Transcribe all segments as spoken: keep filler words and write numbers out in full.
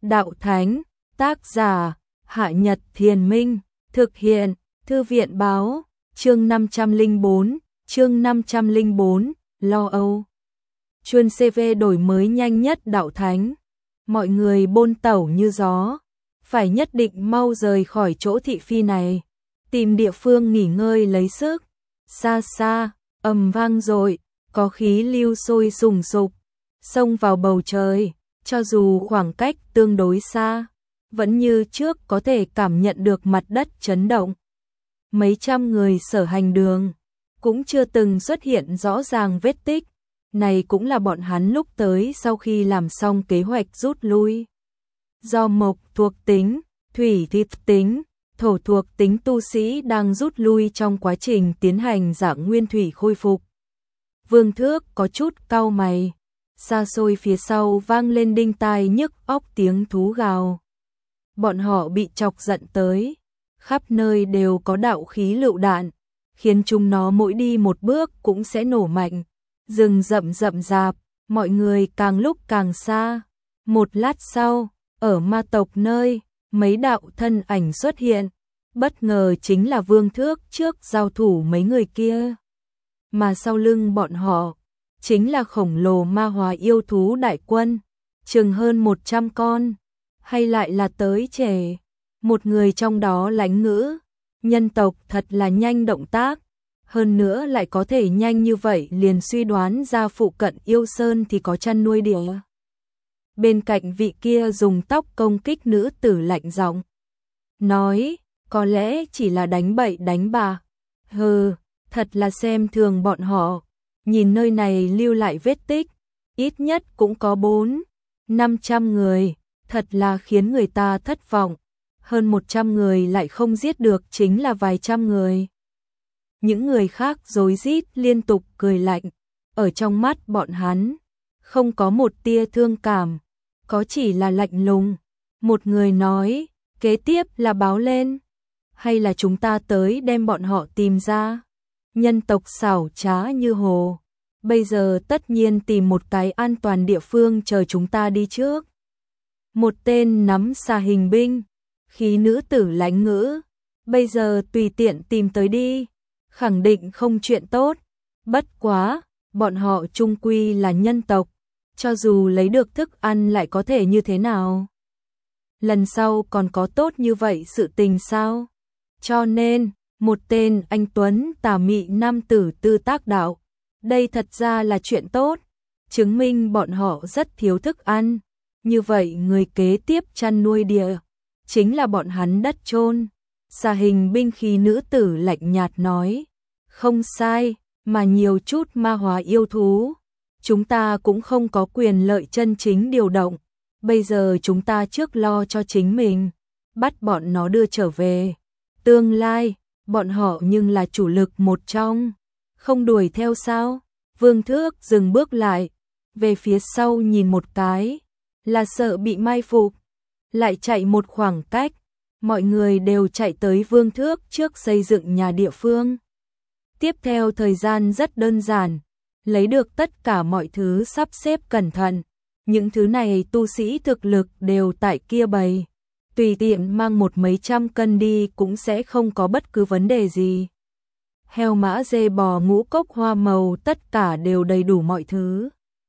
Đạo Thánh, tác giả, Hạ Nhật Thiền Minh, thực hiện, Thư viện báo, chương năm trăm lẻ bốn, chương năm trăm lẻ bốn, lo âu. Chuyên xê vê đổi mới nhanh nhất Đạo Thánh. Mọi người bôn tẩu như gió, phải nhất định mau rời khỏi chỗ thị phi này, tìm địa phương nghỉ ngơi lấy sức. Xa xa, ầm vang dội, có khí lưu sôi sùng sục, xông vào bầu trời, cho dù khoảng cách tương đối xa, vẫn như trước có thể cảm nhận được mặt đất chấn động. Mấy trăm người sở hành đường, cũng chưa từng xuất hiện rõ ràng vết tích, này cũng là bọn hắn lúc tới sau khi làm xong kế hoạch rút lui. Do mộc thuộc tính, thủy thuộc tính, thổ thuộc tính tu sĩ đang rút lui trong quá trình tiến hành dạng nguyên thủy khôi phục. Vương Thước có chút cau mày, xa xôi phía sau vang lên đinh tai nhức óc tiếng thú gào. Bọn họ bị chọc giận tới, khắp nơi đều có đạo khí lựu đạn, khiến chúng nó mỗi đi một bước cũng sẽ nổ mạnh. Rừng rậm rậm rạp, mọi người càng lúc càng xa. Một lát sau, ở ma tộc nơi, mấy đạo thân ảnh xuất hiện, bất ngờ chính là Vương Thước trước giao thủ mấy người kia. Mà sau lưng bọn họ, chính là khổng lồ ma hóa yêu thú đại quân, chừng hơn một trăm con, hay lại là tới trẻ. Một người trong đó lánh ngữ, nhân tộc thật là nhanh động tác, hơn nữa lại có thể nhanh như vậy liền suy đoán ra phụ cận yêu sơn thì có chăn nuôi đỉa. Bên cạnh vị kia dùng tóc công kích nữ tử lạnh giọng nói, có lẽ chỉ là đánh bậy đánh bạ. Hừ, thật là xem thường bọn họ. Nhìn nơi này lưu lại vết tích, ít nhất cũng có bốn, năm trăm người, thật là khiến người ta thất vọng. Hơn một trăm người lại không giết được chính là vài trăm người. Những người khác rối rít liên tục cười lạnh, ở trong mắt bọn hắn, không có một tia thương cảm, có chỉ là lạnh lùng. Một người nói, kế tiếp là báo lên, hay là chúng ta tới đem bọn họ tìm ra. Nhân tộc xảo trá như hồ, bây giờ tất nhiên tìm một cái an toàn địa phương chờ chúng ta đi trước. Một tên nắm xà hình binh, khí nữ tử lãnh ngữ, bây giờ tùy tiện tìm tới đi, khẳng định không chuyện tốt. Bất quá, bọn họ chung quy là nhân tộc, cho dù lấy được thức ăn lại có thể như thế nào? Lần sau còn có tốt như vậy sự tình sao? Cho nên, một tên anh tuấn tà mị nam tử tư tác đạo, đây thật ra là chuyện tốt, chứng minh bọn họ rất thiếu thức ăn. Như vậy người kế tiếp chăn nuôi địa, chính là bọn hắn đất chôn. Xà hình binh khí nữ tử lạnh nhạt nói, không sai, mà nhiều chút ma hóa yêu thú, chúng ta cũng không có quyền lợi chân chính điều động. Bây giờ chúng ta trước lo cho chính mình, bắt bọn nó đưa trở về. Tương lai, bọn họ nhưng là chủ lực một trong, không đuổi theo sao? Vương Thước dừng bước lại, về phía sau nhìn một cái, là sợ bị mai phục, lại chạy một khoảng cách. Mọi người đều chạy tới Vương Thước trước xây dựng nhà địa phương. Tiếp theo thời gian rất đơn giản, lấy được tất cả mọi thứ sắp xếp cẩn thận. Những thứ này tu sĩ thực lực đều tại kia bày, tùy tiện mang một mấy trăm cân đi cũng sẽ không có bất cứ vấn đề gì. Heo mã dê bò ngũ cốc hoa màu tất cả đều đầy đủ mọi thứ.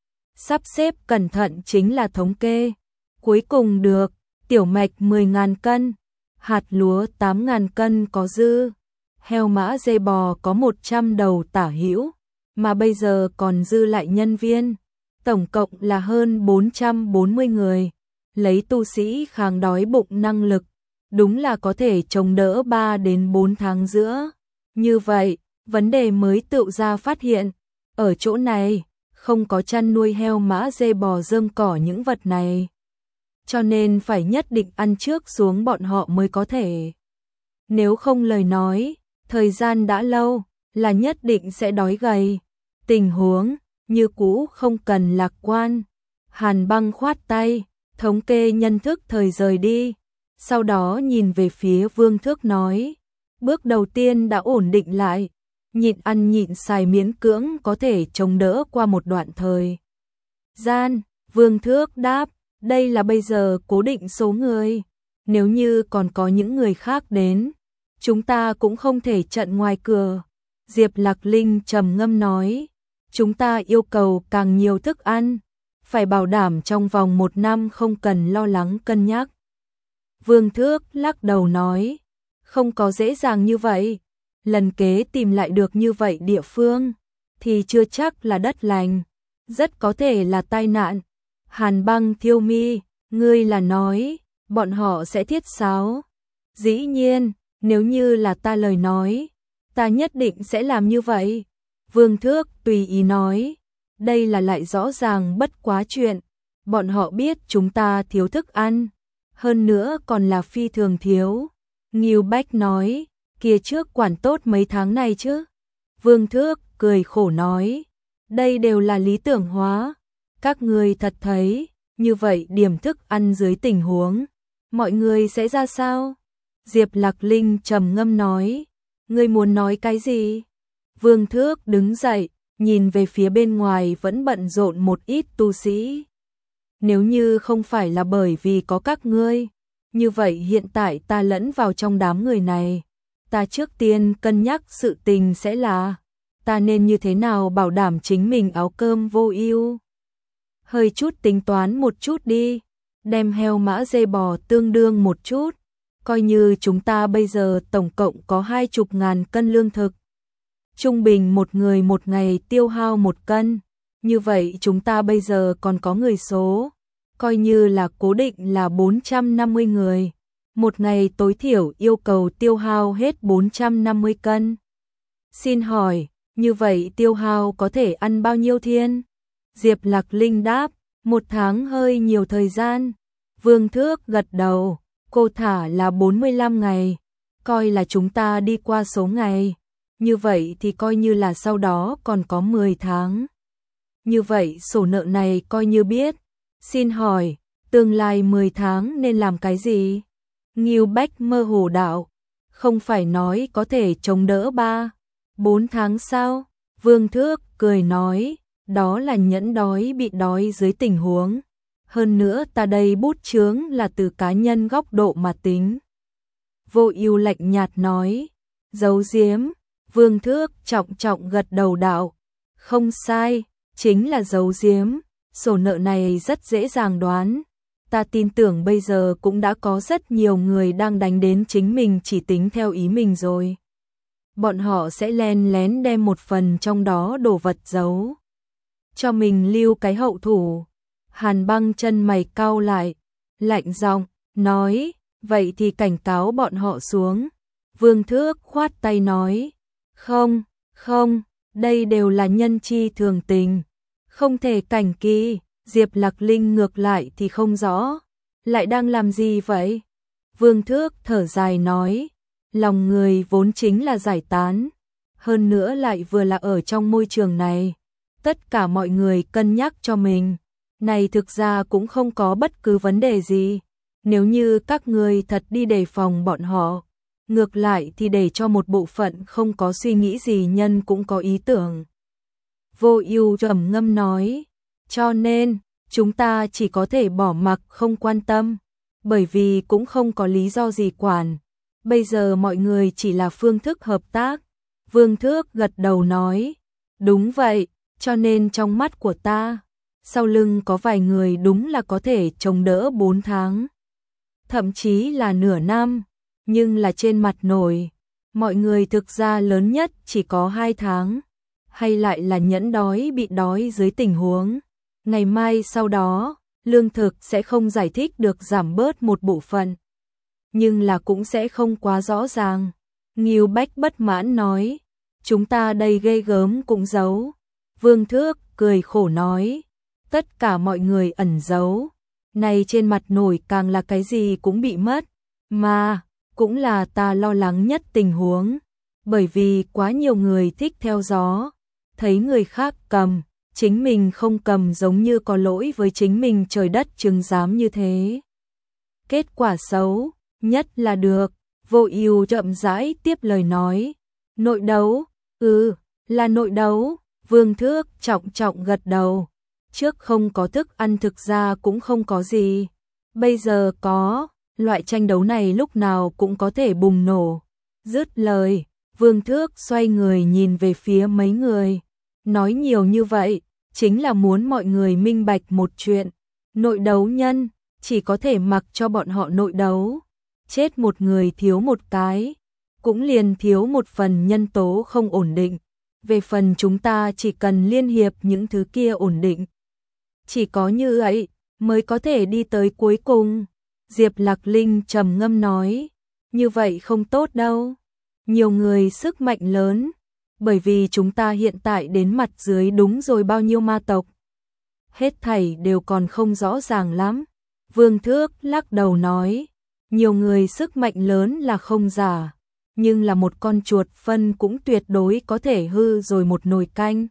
Sắp xếp cẩn thận chính là thống kê. Cuối cùng được, tiểu mạch mười nghìn cân, hạt lúa tám nghìn cân có dư. Heo mã dê bò có một trăm đầu tả hữu, mà bây giờ còn dư lại nhân viên. Tổng cộng là hơn bốn trăm bốn mươi người, lấy tu sĩ kháng đói bụng năng lực, đúng là có thể chống đỡ ba đến bốn tháng giữa. Như vậy, vấn đề mới tự ra phát hiện, ở chỗ này, không có chăn nuôi heo mã dê bò rơm cỏ những vật này. Cho nên phải nhất định ăn trước xuống bọn họ mới có thể. Nếu không lời nói, thời gian đã lâu, là nhất định sẽ đói gầy. Tình huống như cũ không cần lạc quan. Hàn Băng khoát tay, thống kê nhân thức thời rời đi, sau đó nhìn về phía Vương Thước nói, bước đầu tiên đã ổn định lại, nhịn ăn nhịn xài miễn cưỡng có thể chống đỡ qua một đoạn thời gian. Vương Thước đáp, Đây là bây giờ cố định số người. Nếu như còn có những người khác đến, chúng ta cũng không thể chặn ngoài cửa. Diệp Lạc Linh trầm ngâm nói, chúng ta yêu cầu càng nhiều thức ăn, phải bảo đảm trong vòng một năm không cần lo lắng cân nhắc. Vương Thước lắc đầu nói, không có dễ dàng như vậy, lần kế tìm lại được như vậy địa phương, thì chưa chắc là đất lành, rất có thể là tai nạn. Hàn Băng thiêu mi, ngươi là nói, bọn họ sẽ thiết sáo. Dĩ nhiên, nếu như là ta lời nói, ta nhất định sẽ làm như vậy. Vương Thước tùy ý nói, đây là lại rõ ràng bất quá chuyện, bọn họ biết chúng ta thiếu thức ăn, hơn nữa còn là phi thường thiếu. Ngưu Bách nói, kia trước quản tốt mấy tháng này chứ. Vương Thước cười khổ nói, đây đều là lý tưởng hóa, các người thật thấy, như vậy điểm thức ăn dưới tình huống, mọi người sẽ ra sao? Diệp Lạc Linh trầm ngâm nói, ngươi muốn nói cái gì? Vương Thước đứng dậy, nhìn về phía bên ngoài vẫn bận rộn một ít tu sĩ. Nếu như không phải là bởi vì có các ngươi, như vậy hiện tại ta lẫn vào trong đám người này, ta trước tiên cân nhắc sự tình sẽ là, ta nên như thế nào bảo đảm chính mình áo cơm vô ưu. Hơi chút tính toán một chút đi, đem heo mã dê bò tương đương một chút, coi như chúng ta bây giờ tổng cộng có hai chục ngàn cân lương thực. Trung bình một người một ngày tiêu hao một cân, như vậy chúng ta bây giờ còn có người số, coi như là cố định là bốn trăm năm mươi người, một ngày tối thiểu yêu cầu tiêu hao hết bốn trăm năm mươi cân. Xin hỏi, như vậy tiêu hao có thể ăn bao nhiêu thiên? Diệp Lạc Linh đáp, một tháng hơi nhiều thời gian. Vương Thước gật đầu, cô thả là bốn mươi lăm ngày, coi là chúng ta đi qua số ngày. Như vậy thì coi như là sau đó còn có mười tháng. Như vậy sổ nợ này coi như biết. Xin hỏi, tương lai mười tháng nên làm cái gì? Ngưu Bách mơ hồ đạo, không phải nói có thể chống đỡ ba, bốn tháng sao? Vương Thước cười nói, đó là nhẫn đói bị đói dưới tình huống. Hơn nữa ta đây bút chướng là từ cá nhân góc độ mà tính. Vô Ưu lạnh nhạt nói, giấu giếm. Vương Thước trọng trọng gật đầu đạo, không sai, chính là giấu giếm, sổ nợ này rất dễ dàng đoán. Ta tin tưởng bây giờ cũng đã có rất nhiều người đang đánh đến chính mình chỉ tính theo ý mình rồi. Bọn họ sẽ len lén đem một phần trong đó đồ vật giấu, cho mình lưu cái hậu thủ. Hàn Băng chân mày cau lại, lạnh giọng nói, vậy thì cảnh cáo bọn họ xuống. Vương Thước khoát tay nói, không, không, đây đều là nhân chi thường tình, không thể cảnh kỳ. Diệp Lạc Linh ngược lại thì không rõ, lại đang làm gì vậy? Vương Thước thở dài nói, lòng người vốn chính là giải tán, hơn nữa lại vừa là ở trong môi trường này, tất cả mọi người cân nhắc cho mình, này thực ra cũng không có bất cứ vấn đề gì, nếu như các người thật đi đề phòng bọn họ, ngược lại thì để cho một bộ phận không có suy nghĩ gì nhân cũng có ý tưởng. Vô Ưu trầm ngâm nói, cho nên, chúng ta chỉ có thể bỏ mặc không quan tâm, bởi vì cũng không có lý do gì quản. Bây giờ mọi người chỉ là phương thức hợp tác. Vương Thước gật đầu nói, đúng vậy, cho nên trong mắt của ta, sau lưng có vài người đúng là có thể chống đỡ bốn tháng, thậm chí là nửa năm, nhưng là trên mặt nổi, mọi người thực ra lớn nhất chỉ có hai tháng, hay lại là nhẫn đói bị đói dưới tình huống. Ngày mai sau đó, lương thực sẽ không giải thích được giảm bớt một bộ phận, nhưng là cũng sẽ không quá rõ ràng. Ngưu Bách bất mãn nói, chúng ta đây ghê gớm cũng giấu. Vương Thước cười khổ nói, tất cả mọi người ẩn giấu, này trên mặt nổi càng là cái gì cũng bị mất, mà cũng là ta lo lắng nhất tình huống, bởi vì quá nhiều người thích theo gió, thấy người khác cầm, chính mình không cầm giống như có lỗi với chính mình trời đất chứng giám như thế. Kết quả xấu, nhất là được. Vô Ưu chậm rãi tiếp lời nói, nội đấu, ừ, là nội đấu. Vương Thước trọng trọng gật đầu, trước không có thức ăn thực ra cũng không có gì. Bây giờ có, loại tranh đấu này lúc nào cũng có thể bùng nổ. Dứt lời, Vương Thước xoay người nhìn về phía mấy người. Nói nhiều như vậy, chính là muốn mọi người minh bạch một chuyện. Nội đấu nhân, chỉ có thể mặc cho bọn họ nội đấu. Chết một người thiếu một cái, cũng liền thiếu một phần nhân tố không ổn định. Về phần chúng ta chỉ cần liên hiệp những thứ kia ổn định. Chỉ có như vậy mới có thể đi tới cuối cùng. Diệp Lạc Linh trầm ngâm nói, như vậy không tốt đâu. Nhiều người sức mạnh lớn, bởi vì chúng ta hiện tại đến mặt dưới đúng rồi bao nhiêu ma tộc. Hết thảy đều còn không rõ ràng lắm. Vương Thước lắc đầu nói, nhiều người sức mạnh lớn là không giả, nhưng là một con chuột phân cũng tuyệt đối có thể hư rồi một nồi canh.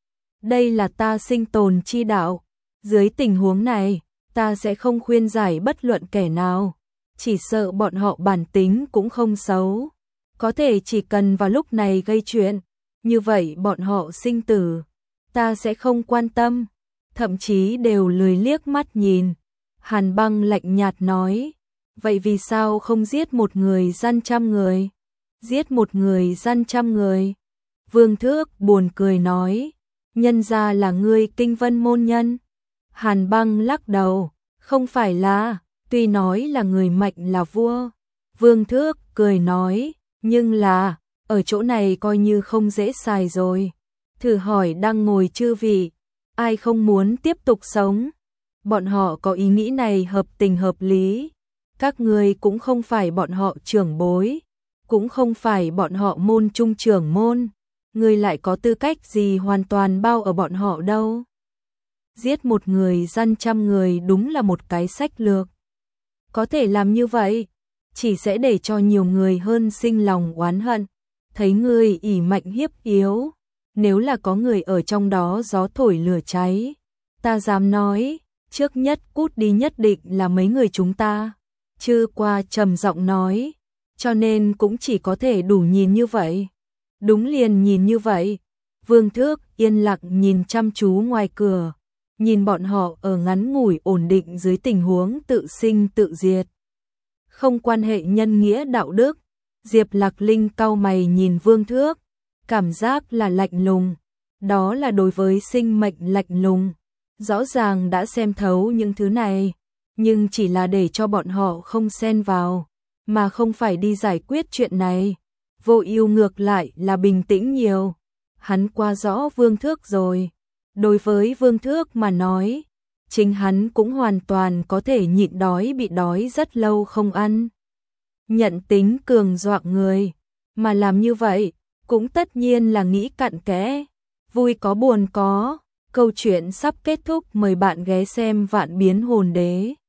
Đây là ta sinh tồn chi đạo. Dưới tình huống này, ta sẽ không khuyên giải bất luận kẻ nào. Chỉ sợ bọn họ bản tính cũng không xấu. Có thể chỉ cần vào lúc này gây chuyện, như vậy bọn họ sinh tử, ta sẽ không quan tâm, thậm chí đều lười liếc mắt nhìn. Hàn Băng lạnh nhạt nói, vậy vì sao không giết một người gian trăm người? Giết một người gian trăm người. Vương Thước buồn cười nói, nhân ra là ngươi Kinh Vân môn nhân. Hàn Băng lắc đầu, không phải là, tuy nói là người mạnh là vua. Vương Thước cười nói, nhưng là, ở chỗ này coi như không dễ xài rồi. Thử hỏi đang ngồi chư vị, ai không muốn tiếp tục sống? Bọn họ có ý nghĩ này hợp tình hợp lý. Các người cũng không phải bọn họ trưởng bối, cũng không phải bọn họ môn trung trưởng môn. Người lại có tư cách gì hoàn toàn bao ở bọn họ đâu. Giết một người gian trăm người đúng là một cái sách lược. Có thể làm như vậy, chỉ sẽ để cho nhiều người hơn sinh lòng oán hận. Thấy người ỷ mạnh hiếp yếu, nếu là có người ở trong đó gió thổi lửa cháy, ta dám nói, trước nhất cút đi nhất định là mấy người chúng ta. Chư Qua trầm giọng nói, cho nên cũng chỉ có thể đủ nhìn như vậy. Đúng liền nhìn như vậy. Vương Thước yên lặng nhìn chăm chú ngoài cửa, nhìn bọn họ ở ngắn ngủi ổn định dưới tình huống tự sinh tự diệt. Không quan hệ nhân nghĩa đạo đức. Diệp Lạc Linh cau mày nhìn Vương Thước, cảm giác là lạnh lùng. Đó là đối với sinh mệnh lạnh lùng. Rõ ràng đã xem thấu những thứ này, nhưng chỉ là để cho bọn họ không xen vào, mà không phải đi giải quyết chuyện này. Vô Ưu ngược lại là bình tĩnh nhiều. Hắn qua rõ Vương Thước rồi. Đối với Vương Thước mà nói, chính hắn cũng hoàn toàn có thể nhịn đói bị đói rất lâu không ăn. Nhận tính cường doạng người, mà làm như vậy, cũng tất nhiên là nghĩ cặn kẽ. Vui có buồn có, câu chuyện sắp kết thúc, mời bạn ghé xem Vạn Biến Hồn Đế.